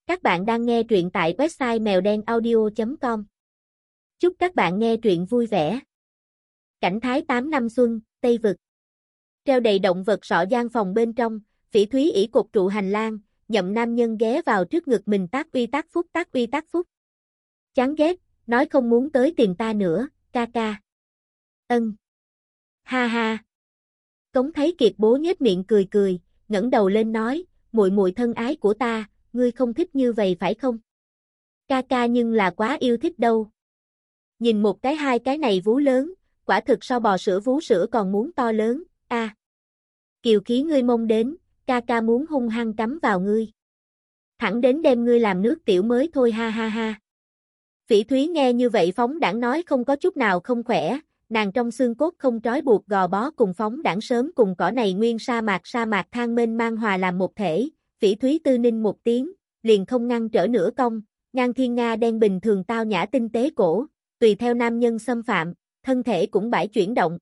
Các bạn đang nghe truyện tại website mèo đen audio.com. Chúc các bạn nghe truyện vui vẻ. Cảnh thái 8 năm xuân, Tây Vực. Treo đầy động vật sọ gian phòng bên trong, Phỉ Thúy ỷ cột trụ hành lang, nhậm nam nhân ghé vào trước ngực mình tác uy tác phúc. Chán ghét, nói không muốn tới tìm ta nữa, ca ca. Ân. Ha ha. Cống thấy Kiệt bố nhếch miệng cười, ngẩng đầu lên nói, muội muội thân ái của ta, ngươi không thích như vậy phải không? Ca ca nhưng là quá yêu thích đâu. Nhìn một cái hai cái này vú lớn, quả thực so bò sữa vú sữa còn muốn to lớn, a. Kiều khí ngươi mông đến, ca ca muốn hung hăng cắm vào ngươi. Thẳng đến đem ngươi làm nước tiểu mới thôi ha ha ha. Phỉ Thúy nghe như vậy phóng đãng nói không có chút nào không khỏe, nàng trong xương cốt không trói buộc gò bó cùng phóng đãng sớm cùng cỏ này nguyên sa mạc than mênh mang hòa làm một thể. Phỉ Thúy tư ninh một tiếng, liền không ngăn trở nửa cong, ngang thiên nga đen bình thường tao nhã tinh tế cổ, tùy theo nam nhân xâm phạm, thân thể cũng bãi chuyển động.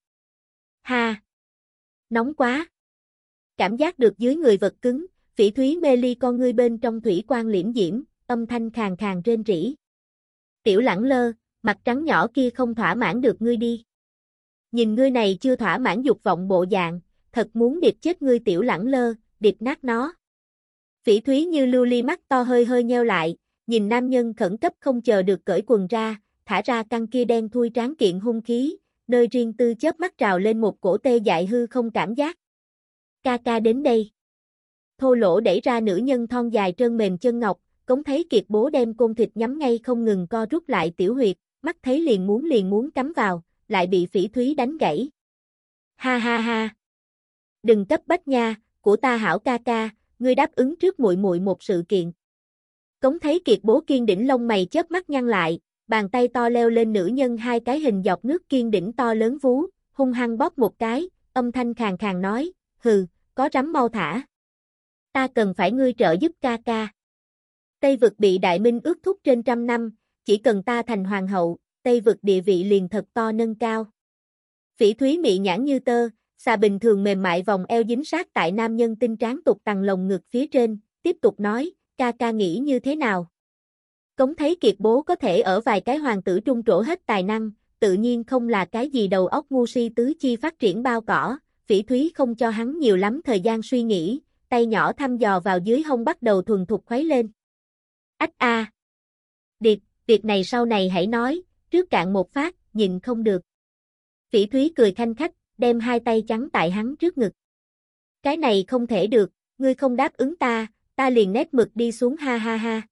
Ha! Nóng quá! Cảm giác được dưới người vật cứng, Phỉ Thúy mê ly con ngươi bên trong thủy quang liễm diễm, âm thanh khàn khàn rên rỉ. Tiểu Lẳng Lơ, mặt trắng nhỏ kia không thỏa mãn được ngươi đi. Nhìn ngươi này chưa thỏa mãn dục vọng bộ dạng, thật muốn điệp chết ngươi Tiểu Lẳng Lơ, điệp nát nó. Phỉ Thúy như lưu ly mắt to hơi nheo lại, nhìn nam nhân khẩn cấp không chờ được cởi quần ra, thả ra căng kia đen thui tráng kiện hung khí, nơi riêng tư chớp mắt trào lên một cổ tê dại hư không cảm giác. Ca ca đến đây. Thô lỗ đẩy ra nữ nhân thon dài trơn mềm chân ngọc, Cống thấy Kiệt bố đem côn thịt nhắm ngay không ngừng co rút lại tiểu huyệt, mắt thấy liền muốn cắm vào, lại bị Phỉ Thúy đánh gãy. Ha ha ha. Đừng cấp bách nha, của ta hảo ca ca, ngươi đáp ứng trước muội muội một sự kiện. Cống thấy Kiệt bố kiên đỉnh lông mày chớp mắt nhăn lại, bàn tay to leo lên nữ nhân hai cái hình dọc nước kiên đỉnh to lớn vú, hung hăng bóp một cái, âm thanh khàn khàn nói, hừ, có rắm mau thả. Ta cần phải ngươi trợ giúp ca ca. Tây Vực bị Đại Minh ước thúc trên 100 năm, chỉ cần ta thành hoàng hậu, Tây Vực địa vị liền thật to nâng cao. Phỉ Thúy mị nhãn như tơ, xà bình thường mềm mại vòng eo dính sát tại nam nhân tinh tráng tục tằng lồng ngực phía trên, tiếp tục nói, ca ca nghĩ như thế nào? Cống thấy Kiệt bố có thể ở vài cái hoàng tử trung trổ hết tài năng, tự nhiên không là cái gì đầu óc ngu si tứ chi phát triển bao cỏ, Phỉ Thúy không cho hắn nhiều lắm thời gian suy nghĩ, tay nhỏ thăm dò vào dưới hông bắt đầu thuần thục khuấy lên. Ách a. Điệp, việc này sau này hãy nói, trước cạn một phát, nhịn không được. Phỉ Thúy cười khanh khách, đem hai tay trắng tại hắn trước ngực. Cái này không thể được, ngươi không đáp ứng ta, ta liền nét mực đi xuống ha ha ha.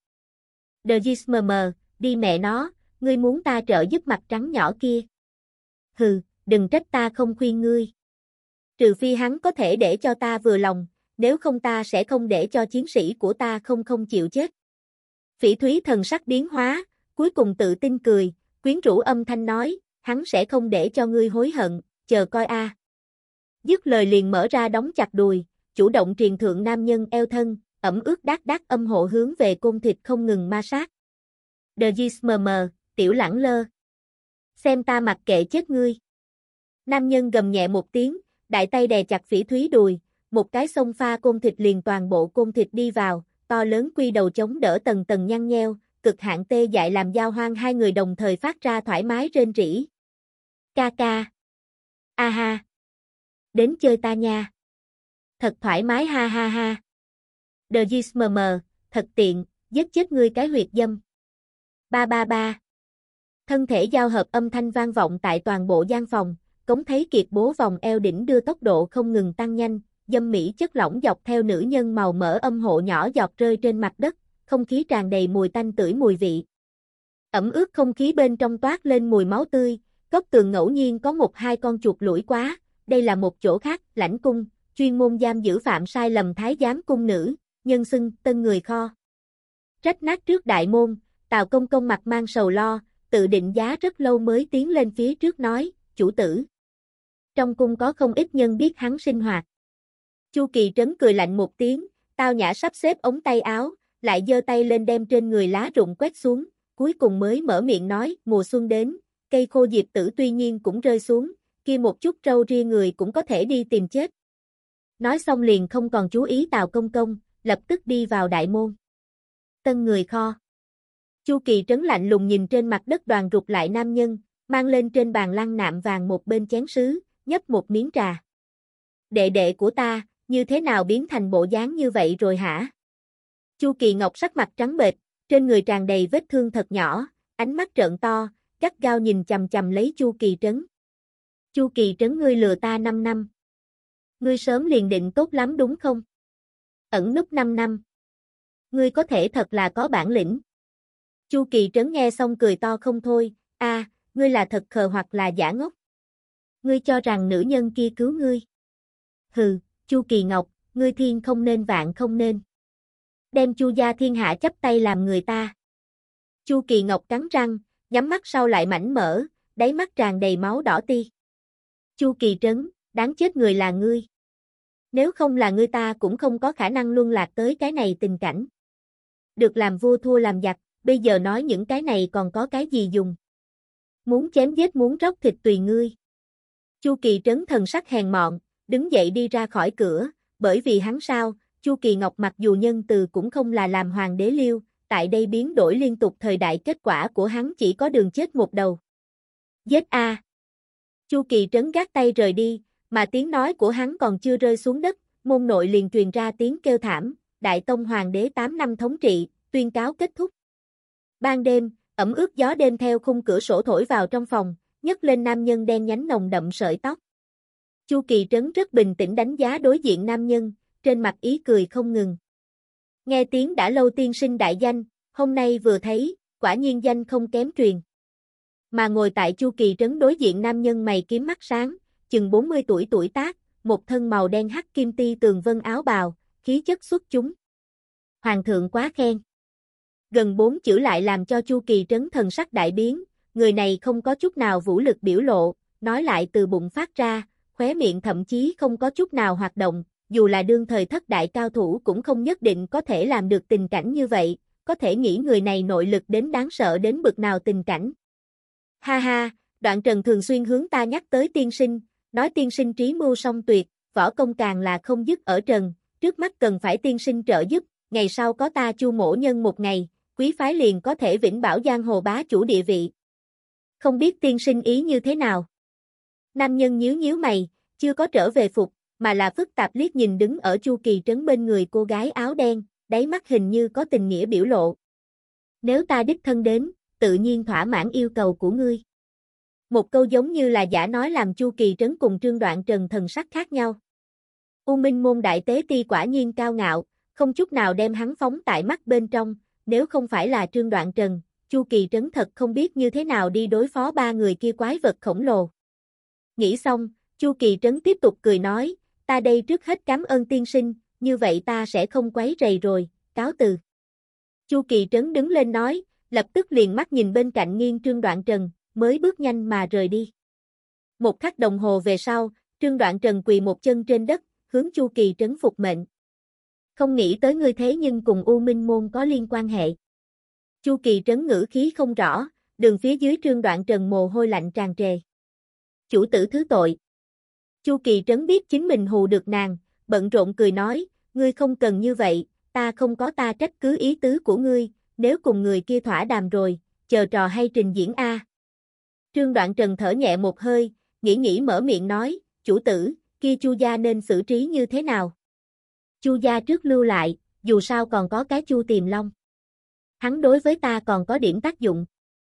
DGSMM, đi mẹ nó, ngươi muốn ta trợ giúp mặt trắng nhỏ kia. Hừ, đừng trách ta không khuyên ngươi. Trừ phi hắn có thể để cho ta vừa lòng, nếu không ta sẽ không để cho chiến sĩ của ta không chịu chết. Phỉ Thúy thần sắc biến hóa, cuối cùng tự tin cười, quyến rũ âm thanh nói, hắn sẽ không để cho ngươi hối hận, chờ coi a. Dứt lời liền mở ra đóng chặt đùi, chủ động triền thượng nam nhân eo thân, ẩm ướt đát âm hộ hướng về côn thịt không ngừng ma sát. DGSMM, Tiểu Lẳng Lơ. Xem ta mặc kệ chết ngươi. Nam nhân gầm nhẹ một tiếng, đại tay đè chặt Phỉ Thúy đùi, một cái xông pha côn thịt liền toàn bộ côn thịt đi vào, to lớn quy đầu chống đỡ tầng tầng nhăn nheo, cực hạn tê dại làm giao hoang hai người đồng thời phát ra thoải mái rên rỉ. Ca ca. A ha. Đến chơi ta nha. Thật thoải mái ha ha ha. DGSMM, thật tiện, giết chết ngươi cái huyệt dâm. Ba ba ba. Thân thể giao hợp âm thanh vang vọng tại toàn bộ gian phòng, Cống thấy Kiệt bố vòng eo đỉnh đưa tốc độ không ngừng tăng nhanh, dâm mỹ chất lỏng dọc theo nữ nhân màu mỡ âm hộ nhỏ giọt rơi trên mặt đất, không khí tràn đầy mùi tanh tưởi mùi vị. Ẩm ướt không khí bên trong toát lên mùi máu tươi, góc tường ngẫu nhiên có một hai con chuột lủi quá, đây là một chỗ khác, lãnh cung, chuyên môn giam giữ phạm sai lầm thái giám cung nữ, nhân xưng tân người kho. Rách nát trước đại môn, Tào Công Công mặt mang sầu lo, tự định giá rất lâu mới tiến lên phía trước nói, chủ tử. Trong cung có không ít nhân biết hắn sinh hoạt. Chu Kỳ Trấn cười lạnh một tiếng, tao nhã sắp xếp ống tay áo, lại giơ tay lên đem trên người lá rụng quét xuống, cuối cùng mới mở miệng nói, mùa xuân đến, cây khô diệp tử tuy nhiên cũng rơi xuống, kia một chút râu ria người cũng có thể đi tìm chết. Nói xong liền không còn chú ý Tào Công Công, lập tức đi vào đại môn. Tân người kho. Chu Kỳ Trấn lạnh lùng nhìn trên mặt đất đoàn rụt lại nam nhân, mang lên trên bàn lăng nạm vàng một bên chén sứ, nhấp một miếng trà. Đệ đệ của ta, như thế nào biến thành bộ dáng như vậy rồi hả? Chu Kỳ Ngọc sắc mặt trắng bệch, trên người tràn đầy vết thương thật nhỏ, ánh mắt trợn to, gắt gao nhìn chằm chằm lấy Chu Kỳ Trấn. Chu Kỳ Trấn, ngươi lừa ta 5 năm. Ngươi sớm liền định tốt lắm đúng không? Ẩn núp 5 năm. Ngươi có thể thật là có bản lĩnh. Chu Kỳ Trấn nghe xong cười to không thôi, ngươi là thật khờ hoặc là giả ngốc. Ngươi cho rằng nữ nhân kia cứu ngươi. Hừ, Chu Kỳ Ngọc, ngươi thiên không nên vạn không nên. Đem Chu gia thiên hạ chấp tay làm người ta. Chu Kỳ Ngọc cắn răng, nhắm mắt sau lại mảnh mở, đáy mắt tràn đầy máu đỏ ti. Chu Kỳ Trấn, đáng chết người là ngươi. Nếu không là ngươi ta cũng không có khả năng luân lạc tới cái này tình cảnh. Được làm vua thua làm giặc, bây giờ nói những cái này còn có cái gì dùng. Muốn chém giết muốn róc thịt tùy ngươi. Chu Kỳ Trấn thần sắc hèn mọn, đứng dậy đi ra khỏi cửa, bởi vì hắn sao, Chu Kỳ Ngọc mặc dù nhân từ cũng không là làm hoàng đế liêu, tại đây biến đổi liên tục thời đại kết quả của hắn chỉ có đường chết một đầu. Giết a! Chu Kỳ Trấn gác tay rời đi, mà tiếng nói của hắn còn chưa rơi xuống đất, môn nội liền truyền ra tiếng kêu thảm, Đại Tông Hoàng đế 8 năm thống trị, tuyên cáo kết thúc. Ban đêm, ẩm ướt gió đêm theo khung cửa sổ thổi vào trong phòng, nhấc lên nam nhân đen nhánh nồng đậm sợi tóc. Chu Kỳ Trấn rất bình tĩnh đánh giá đối diện nam nhân, trên mặt ý cười không ngừng. Nghe tiếng đã lâu tiên sinh đại danh, hôm nay vừa thấy, quả nhiên danh không kém truyền. Mà ngồi tại Chu Kỳ Trấn đối diện nam nhân mày kiếm mắt sáng, chừng 40 tuổi tác, một thân màu đen hắc kim ti tường vân áo bào, khí chất xuất chúng. Hoàng thượng quá khen. Gần 4 chữ lại làm cho Chu Kỳ Trấn thần sắc đại biến, người này không có chút nào vũ lực biểu lộ, nói lại từ bụng phát ra, khóe miệng thậm chí không có chút nào hoạt động, dù là đương thời thất đại cao thủ cũng không nhất định có thể làm được tình cảnh như vậy, có thể nghĩ người này nội lực đến đáng sợ đến bực nào tình cảnh. Ha ha, Đoạn Trần thường xuyên hướng ta nhắc tới tiên sinh, nói tiên sinh trí mưu song tuyệt, võ công càng là không dứt ở trần, trước mắt cần phải tiên sinh trợ giúp, ngày sau có ta Chu mỗ nhân một ngày, quý phái liền có thể vĩnh bảo giang hồ bá chủ địa vị. Không biết tiên sinh ý như thế nào? Nam nhân nhíu nhíu mày, chưa có trở về phục, mà là phức tạp liếc nhìn đứng ở Chu Kỳ Trấn bên người cô gái áo đen, đáy mắt hình như có tình nghĩa biểu lộ. Nếu ta đích thân đến, tự nhiên thỏa mãn yêu cầu của ngươi. Một câu giống như là giả nói làm Chu Kỳ Trấn cùng Trương Đoạn Trần thần sắc khác nhau. U Minh môn đại tế ti quả nhiên cao ngạo, không chút nào đem hắn phóng tại mắt bên trong, nếu không phải là Trương Đoạn Trần, Chu Kỳ Trấn thật không biết như thế nào đi đối phó ba người kia quái vật khổng lồ. Nghĩ xong, Chu Kỳ Trấn tiếp tục cười nói, ta đây trước hết cảm ơn tiên sinh, như vậy ta sẽ không quấy rầy rồi, cáo từ. Chu Kỳ Trấn đứng lên nói, lập tức liền mắt nhìn bên cạnh nghiêng Trương Đoạn Trần, mới bước nhanh mà rời đi. Một khắc đồng hồ về sau, Trương Đoạn Trần quỳ một chân trên đất, hướng Chu Kỳ Trấn phục mệnh. Không nghĩ tới ngươi thế nhưng cùng U Minh môn có liên quan hệ. Chu Kỳ Trấn ngữ khí không rõ, đường phía dưới Trương Đoạn Trần mồ hôi lạnh tràn trề. Chủ tử thứ tội. Chu Kỳ Trấn biết chính mình hù được nàng, bận rộn cười nói, ngươi không cần như vậy, ta không có ta trách cứ ý tứ của ngươi, nếu cùng người kia thỏa đàm rồi, chờ trò hay trình diễn a. Trương Đoạn Trần thở nhẹ một hơi, nghĩ mở miệng nói, chủ tử, kia Chu gia nên xử trí như thế nào? Chu gia trước lưu lại, dù sao còn có cái Chu Tiềm Long. Hắn đối với ta còn có điểm tác dụng.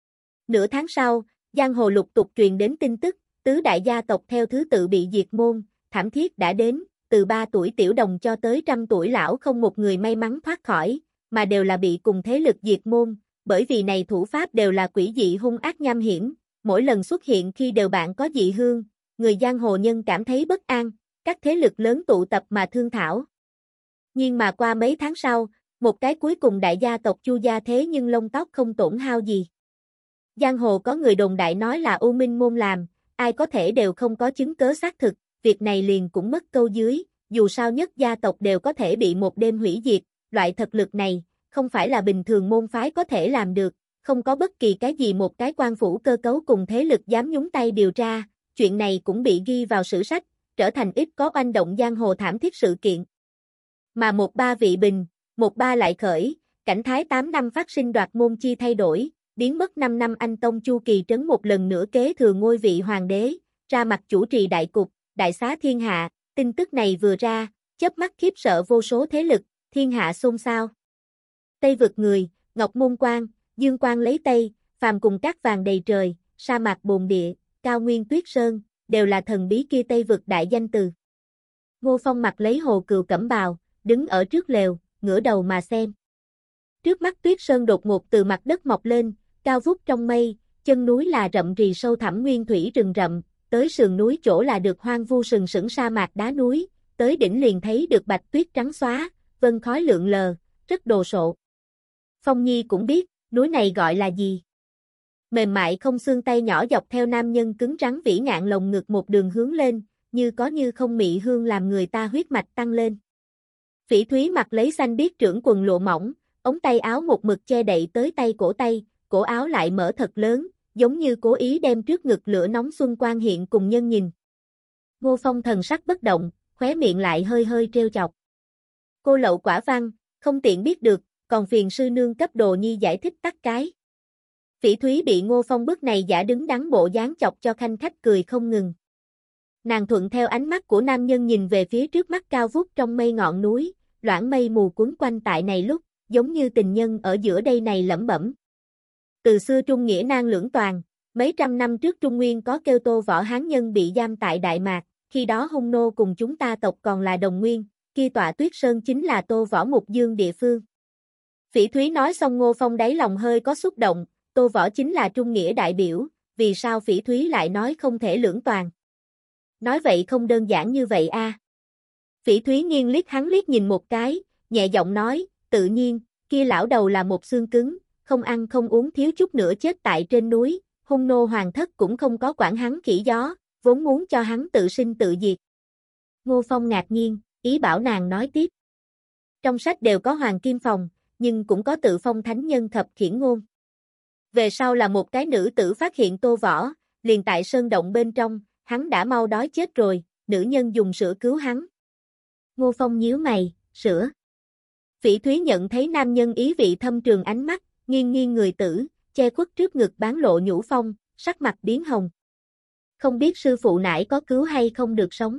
Nửa tháng sau, giang hồ lục tục truyền đến tin tức, tứ đại gia tộc theo thứ tự bị diệt môn, thảm thiết đã đến, từ 3 tuổi tiểu đồng cho tới 100 tuổi lão không một người may mắn thoát khỏi, mà đều là bị cùng thế lực diệt môn, bởi vì này thủ pháp đều là quỷ dị hung ác nham hiểm, mỗi lần xuất hiện khi đều bạn có dị hương, người giang hồ nhân cảm thấy bất an, các thế lực lớn tụ tập mà thương thảo. Nhưng mà qua mấy tháng sau, một cái cuối cùng đại gia tộc Chu gia thế nhưng lông tóc không tổn hao gì. Giang hồ có người đồn đại nói là U Minh môn làm, ai có thể đều không có chứng cớ xác thực, việc này liền cũng mất câu dưới, dù sao nhất gia tộc đều có thể bị một đêm hủy diệt, loại thực lực này, không phải là bình thường môn phái có thể làm được, không có bất kỳ cái gì một cái quan phủ cơ cấu cùng thế lực dám nhúng tay điều tra, chuyện này cũng bị ghi vào sử sách, trở thành ít có oanh động giang hồ thảm thiết sự kiện. Mà một ba vị bình, một ba lại khởi, Cảnh thái 8 năm phát sinh đoạt môn chi thay đổi, biến mất 5 năm anh tông Chu Kỳ Trấn một lần nữa kế thừa ngôi vị hoàng đế, ra mặt chủ trì đại cục, đại xá thiên hạ, tin tức này vừa ra, chớp mắt khiếp sợ vô số thế lực, thiên hạ xôn xao. Tây vực người, Ngọc Môn Quan, Dương Quan lấy Tây, phàm cùng cát vàng đầy trời, sa mạc bồn địa, cao nguyên tuyết sơn, đều là thần bí kia Tây vực đại danh từ. Ngô Phong mặc lấy hồ cừu cẩm bào, đứng ở trước lều, ngửa đầu mà xem. Trước mắt tuyết sơn đột ngột từ mặt đất mọc lên, cao vút trong mây, chân núi là rậm rì sâu thẳm nguyên thủy rừng rậm, tới sườn núi chỗ là được hoang vu sừng sững sa mạc đá núi, tới đỉnh liền thấy được bạch tuyết trắng xóa, vân khói lượn lờ, rất đồ sộ. Phong Nhi cũng biết, núi này gọi là gì. Mềm mại không xương tay nhỏ dọc theo nam nhân cứng rắn vĩ ngạn lồng ngực một đường hướng lên, như có như không mị hương làm người ta huyết mạch tăng lên. Phỉ Thúy mặc lấy xanh biếc trưởng quần lụa mỏng, ống tay áo một mực che đậy tới tay, cổ áo lại mở thật lớn, giống như cố ý đem trước ngực lửa nóng xuân quang hiện cùng nhân nhìn. Ngô Phong thần sắc bất động, khóe miệng lại hơi hơi trêu chọc. Cô lậu quả văn, không tiện biết được, còn phiền sư nương cấp đồ nhi giải thích tắt cái. Phỉ Thúy bị Ngô Phong bước này giả đứng đắn bộ dáng chọc cho khanh khách cười không ngừng. Nàng thuận theo ánh mắt của nam nhân nhìn về phía trước mắt cao vút trong mây ngọn núi, loãng mây mù cuốn quanh tại này lúc, giống như tình nhân ở giữa đây này lẩm bẩm. Từ xưa Trung Nghĩa nan lưỡng toàn, mấy trăm năm trước Trung Nguyên có kêu Tô Võ Hán nhân bị giam tại Đại Mạc, khi đó Hung nô cùng chúng ta tộc còn là đồng nguyên, kia tọa Tuyết Sơn chính là Tô Võ Mục Dương địa phương. Phỉ Thúy nói xong Ngô Phong đáy lòng hơi có xúc động, Tô Võ chính là Trung Nghĩa đại biểu, vì sao Phỉ Thúy lại nói không thể lưỡng toàn? Nói vậy không đơn giản như vậy a. Phỉ Thúy nghiêng liếc hắn liếc nhìn một cái, nhẹ giọng nói, tự nhiên, kia lão đầu là một xương cứng, không ăn không uống thiếu chút nữa chết tại trên núi, Hung nô hoàng thất cũng không có quản hắn khỉ gió, vốn muốn cho hắn tự sinh tự diệt. Ngô Phong ngạc nhiên, ý bảo nàng nói tiếp. Trong sách đều có Hoàng Kim Phòng, nhưng cũng có tự phong thánh nhân thập khiển ngôn. Về sau là một cái nữ tử phát hiện Tô Võ, liền tại sơn động bên trong, hắn đã mau đói chết rồi, nữ nhân dùng sữa cứu hắn. Ngô Phong nhíu mày, sữa. Phỉ Thúy nhận thấy nam nhân ý vị thâm trường ánh mắt, nghiêng nghiêng người tử, che khuất trước ngực bán lộ nhũ phong, sắc mặt biến hồng. Không biết sư phụ nãy có cứu hay không được sống.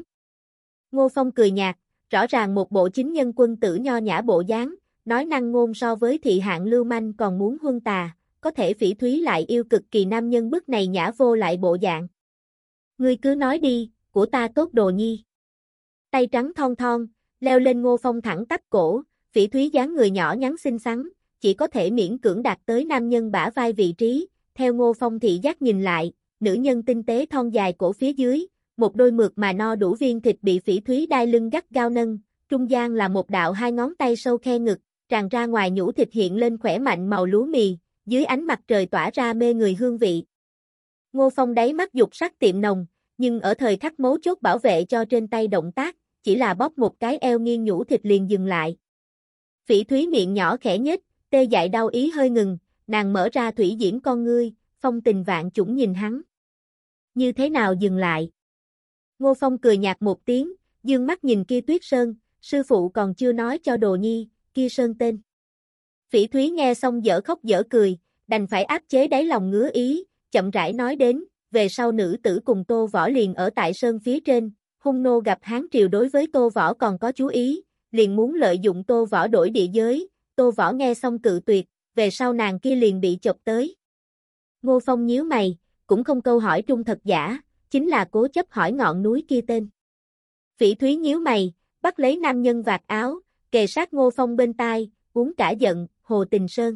Ngô Phong cười nhạt, rõ ràng một bộ chính nhân quân tử nho nhã bộ dáng, nói năng ngôn so với thị hạng lưu manh còn muốn huân tà, có thể Phỉ Thúy lại yêu cực kỳ nam nhân bức này nhã vô lại bộ dạng. Ngươi cứ nói đi, của ta tốt đồ nhi. Tay trắng thon thon, leo lên Ngô Phong thẳng tắp cổ, Phỉ Thúy dáng người nhỏ nhắn xinh xắn, chỉ có thể miễn cưỡng đạt tới nam nhân bả vai vị trí, theo Ngô Phong thị giác nhìn lại, nữ nhân tinh tế thon dài cổ phía dưới, một đôi mượt mà no đủ viên thịt bị Phỉ Thúy đai lưng gắt gao nâng, trung gian là một đạo hai ngón tay sâu khe ngực, tràn ra ngoài nhũ thịt hiện lên khỏe mạnh màu lúa mì, dưới ánh mặt trời tỏa ra mê người hương vị. Ngô Phong đáy mắt dục sắc tiệm nồng, nhưng ở thời khắc mấu chốt bảo vệ cho trên tay động tác, chỉ là bóp một cái eo nghiêng nhũ thịt liền dừng lại. Phỉ Thúy miệng nhỏ khẽ nhếch, tê dại đau ý hơi ngừng, nàng mở ra thủy diễm con ngươi, phong tình vạn chủng nhìn hắn. Như thế nào dừng lại? Ngô Phong cười nhạt một tiếng, dương mắt nhìn kia Tuyết Sơn, sư phụ còn chưa nói cho đồ nhi, kia Sơn tên. Phỉ Thúy nghe xong dở khóc dở cười, đành phải áp chế đáy lòng ngứa ý, chậm rãi nói đến, về sau nữ tử cùng Tô Võ liền ở tại Sơn phía trên, Hung nô gặp Hán triều đối với Tô Võ còn có chú ý, liền muốn lợi dụng Tô Võ đổi địa giới, Tô Võ nghe xong cự tuyệt, về sau nàng kia liền bị chọc tới. Ngô Phong nhíu mày, cũng không câu hỏi trung thật giả, chính là cố chấp hỏi ngọn núi kia tên. Phỉ Thúy nhíu mày, bắt lấy nam nhân vạt áo, kề sát Ngô Phong bên tai, uống cả giận, Hồ Tình Sơn.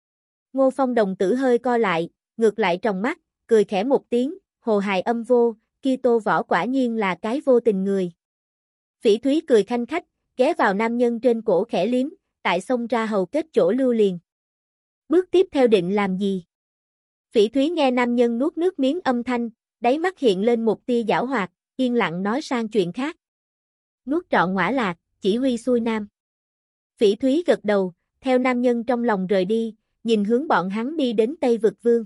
Ngô Phong đồng tử hơi co lại, ngược lại trong mắt, cười khẽ một tiếng, hồ hài âm vô, kia Tô Võ quả nhiên là cái vô tình người. Phỉ Thúy cười khanh khách, ghé vào nam nhân trên cổ khẽ liếm, tại xông ra hầu kết chỗ lưu liền. Bước tiếp theo định làm gì? Phỉ Thúy nghe nam nhân nuốt nước miếng âm thanh, đáy mắt hiện lên một tia giảo hoạt, yên lặng nói sang chuyện khác. Nuốt trọn ngõa lạc, chỉ huy xuôi nam. Phỉ Thúy gật đầu, theo nam nhân trong lòng rời đi, nhìn hướng bọn hắn đi đến Tây Vực Vương.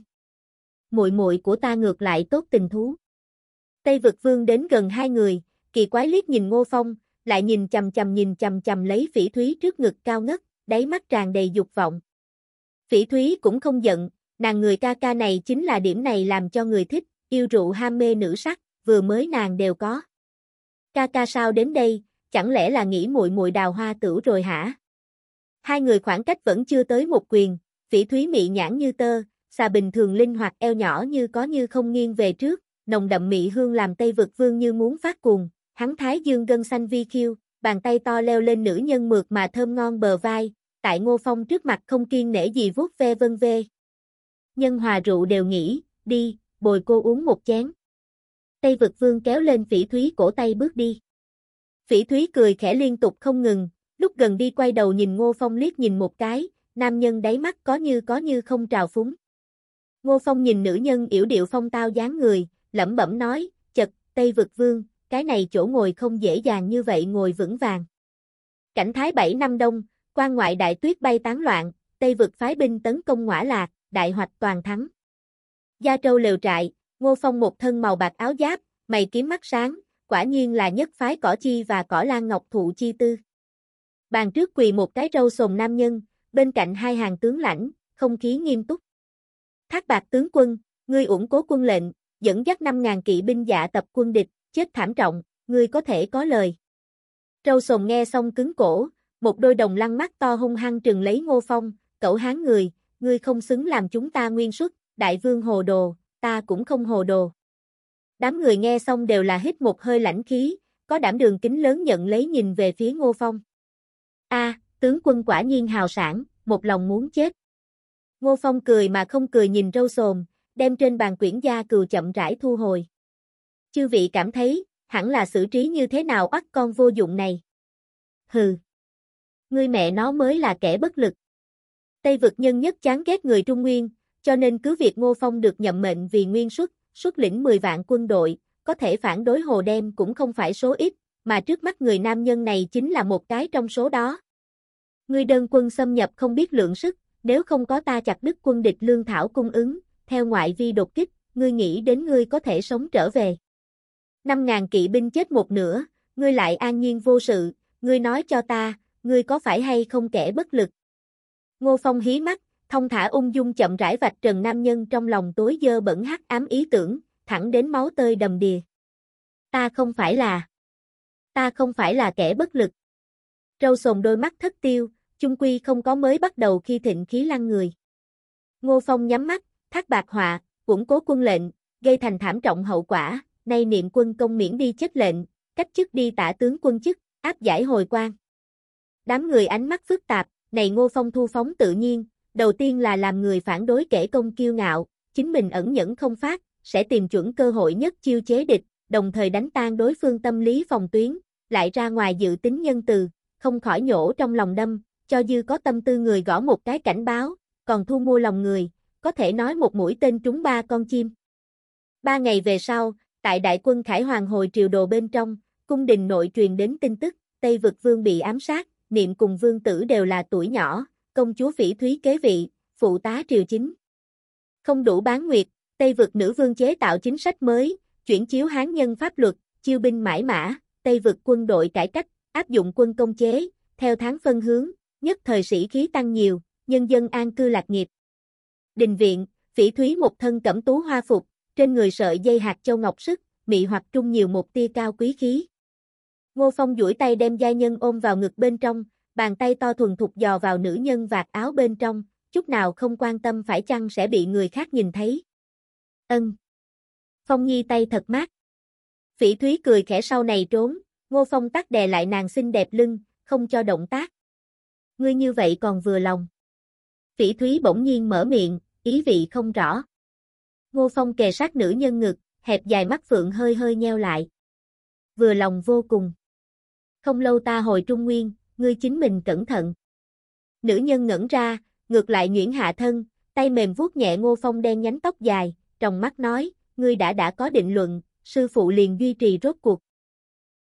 Muội muội của ta ngược lại tốt tình thú. Tây Vực Vương đến gần hai người, kỳ quái liếc nhìn Ngô Phong, lại nhìn chằm chằm lấy Phỉ Thúy trước ngực cao ngất, đáy mắt tràn đầy dục vọng. Phỉ Thúy cũng không giận, nàng người ca ca này chính là điểm này làm cho người thích, yêu rượu ham mê nữ sắc, vừa mới nàng đều có. Ca ca sao đến đây, chẳng lẽ là nghĩ muội muội đào hoa tửu rồi hả? Hai người khoảng cách vẫn chưa tới một quyền, Phỉ Thúy mị nhãn như tơ, xà bình thường linh hoạt eo nhỏ như có như không nghiêng về trước, nồng đậm mị hương làm Tây Vực Vương như muốn phát cuồng, hắn thái dương gân xanh vi khiêu, bàn tay to leo lên nữ nhân mượt mà thơm ngon bờ vai, tại Ngô Phong trước mặt không kiêng nể gì vuốt ve vân vê. Nhân hòa rượu đều nghỉ, đi, bồi cô uống một chén. Tây Vực Vương kéo lên Phỉ Thúy cổ tay bước đi. Phỉ Thúy cười khẽ liên tục không ngừng, lúc gần đi quay đầu nhìn Ngô Phong liếc nhìn một cái, nam nhân đáy mắt có như không trào phúng. Ngô Phong nhìn nữ nhân yểu điệu phong tao dáng người, lẩm bẩm nói, chật, Tây Vực Vương, cái này chỗ ngồi không dễ dàng như vậy ngồi vững vàng. Cảnh thái 7 năm đông, quan ngoại đại tuyết bay tán loạn, Tây Vực phái binh tấn công Ngõa Lạc, đại hoạch toàn thắng. Gia Trâu lều trại, Ngô Phong một thân màu bạc áo giáp, mày kiếm mắt sáng, quả nhiên là nhất phái cỏ chi và cỏ lan ngọc thụ chi tư. Bàn trước quỳ một cái râu sồn nam nhân, bên cạnh hai hàng tướng lãnh, không khí nghiêm túc. Thác Bạt tướng quân, ngươi ủng cố quân lệnh, dẫn dắt 5.000 kỵ binh dạ tập quân địch, chết thảm trọng, ngươi có thể có lời. Râu sồn nghe xong cứng cổ, một đôi đồng lăng mắt to hung hăng trừng lấy Ngô Phong, cẩu hán người, ngươi không xứng làm chúng ta nguyên suất, đại vương hồ đồ, ta cũng không hồ đồ. Đám người nghe xong đều là hít một hơi lãnh khí, có đảm đường kính lớn nhận lấy nhìn về phía Ngô Phong. Tướng quân quả nhiên hào sảng, một lòng muốn chết. Ngô Phong cười mà không cười nhìn râu sồn, đem trên bàn quyển gia cừu chậm rãi thu hồi. Chư vị cảm thấy, hẳn là xử trí như thế nào oắt con vô dụng này? Hừ. Ngươi mẹ nó mới là kẻ bất lực. Tây Vực nhân nhất chán ghét người Trung Nguyên, cho nên cứ việc Ngô Phong được nhậm mệnh vì nguyên xuất lĩnh 10 vạn quân đội, có thể phản đối Hồ Đem cũng không phải số ít, mà trước mắt người nam nhân này chính là một cái trong số đó. Ngươi đơn quân xâm nhập không biết lượng sức, nếu không có ta chặt đứt quân địch lương thảo cung ứng, theo ngoại vi đột kích, ngươi nghĩ đến ngươi có thể sống trở về. 5.000 kỵ binh chết một nửa, ngươi lại an nhiên vô sự, ngươi nói cho ta, ngươi có phải hay không kẻ bất lực? Ngô Phong hí mắt, thông thả ung dung chậm rãi vạch trần nam nhân trong lòng tối dơ bẩn hắc ám ý tưởng, thẳng đến máu tơi đầm đìa. Ta không phải là kẻ bất lực. Râu sồn đôi mắt thất tiêu, chung quy không có mới bắt đầu khi thịnh khí lăng người. Ngô Phong nhắm mắt, thác bạc họa, củng cố quân lệnh, gây thành thảm trọng hậu quả, nay niệm quân công miễn đi chết lệnh, cách chức đi tả tướng quân chức, áp giải hồi quan. Đám người ánh mắt phức tạp, này Ngô Phong thu phóng tự nhiên, đầu tiên là làm người phản đối kể công kiêu ngạo, chính mình ẩn nhẫn không phát, sẽ tìm chuẩn cơ hội nhất chiêu chế địch, đồng thời đánh tan đối phương tâm lý phòng tuyến, lại ra ngoài dự tính nhân từ, không khỏi nhổ trong lòng đâm, cho dư có tâm tư người gõ một cái cảnh báo, còn thu mua lòng người, có thể nói một mũi tên trúng 3 con chim. 3 ngày về sau, tại đại quân Khải Hoàng hồi triều đồ bên trong, cung đình nội truyền đến tin tức, Tây Vực Vương bị ám sát, Niệm cùng vương tử đều là tuổi nhỏ, công chúa Phỉ Thúy kế vị, phụ tá triều chính. Không đủ bán nguyệt, Tây Vực nữ vương chế tạo chính sách mới, chuyển chiếu hán nhân pháp luật, chiêu binh mãi mã, Tây Vực quân đội cải cách, áp dụng quân công chế, theo tháng phân hướng, nhất thời sĩ khí tăng nhiều, nhân dân an cư lạc nghiệp. Đình viện, Phỉ Thúy một thân cẩm tú hoa phục, trên người sợi dây hạt châu ngọc sức, mị hoặc trung nhiều một tia cao quý khí. Ngô Phong duỗi tay đem giai nhân ôm vào ngực bên trong, bàn tay to thuần thục dò vào nữ nhân vạt áo bên trong, chút nào không quan tâm phải chăng sẽ bị người khác nhìn thấy. Ân. Phong Nhi tay thật mát. Phỉ Thúy cười khẽ sau này trốn, Ngô Phong tắc đè lại nàng xinh đẹp lưng, không cho động tác. Ngươi như vậy còn vừa lòng. Phỉ Thúy bỗng nhiên mở miệng, ý vị không rõ. Ngô Phong kề sát nữ nhân ngực, hẹp dài mắt phượng hơi hơi nheo lại. Vừa lòng vô cùng. Không lâu ta hồi Trung Nguyên, ngươi chính mình cẩn thận. Nữ nhân ngẩn ra, ngược lại nhuyễn hạ thân, tay mềm vuốt nhẹ Ngô Phong đen nhánh tóc dài, trong mắt nói, ngươi đã có định luận, sư phụ liền duy trì rốt cuộc.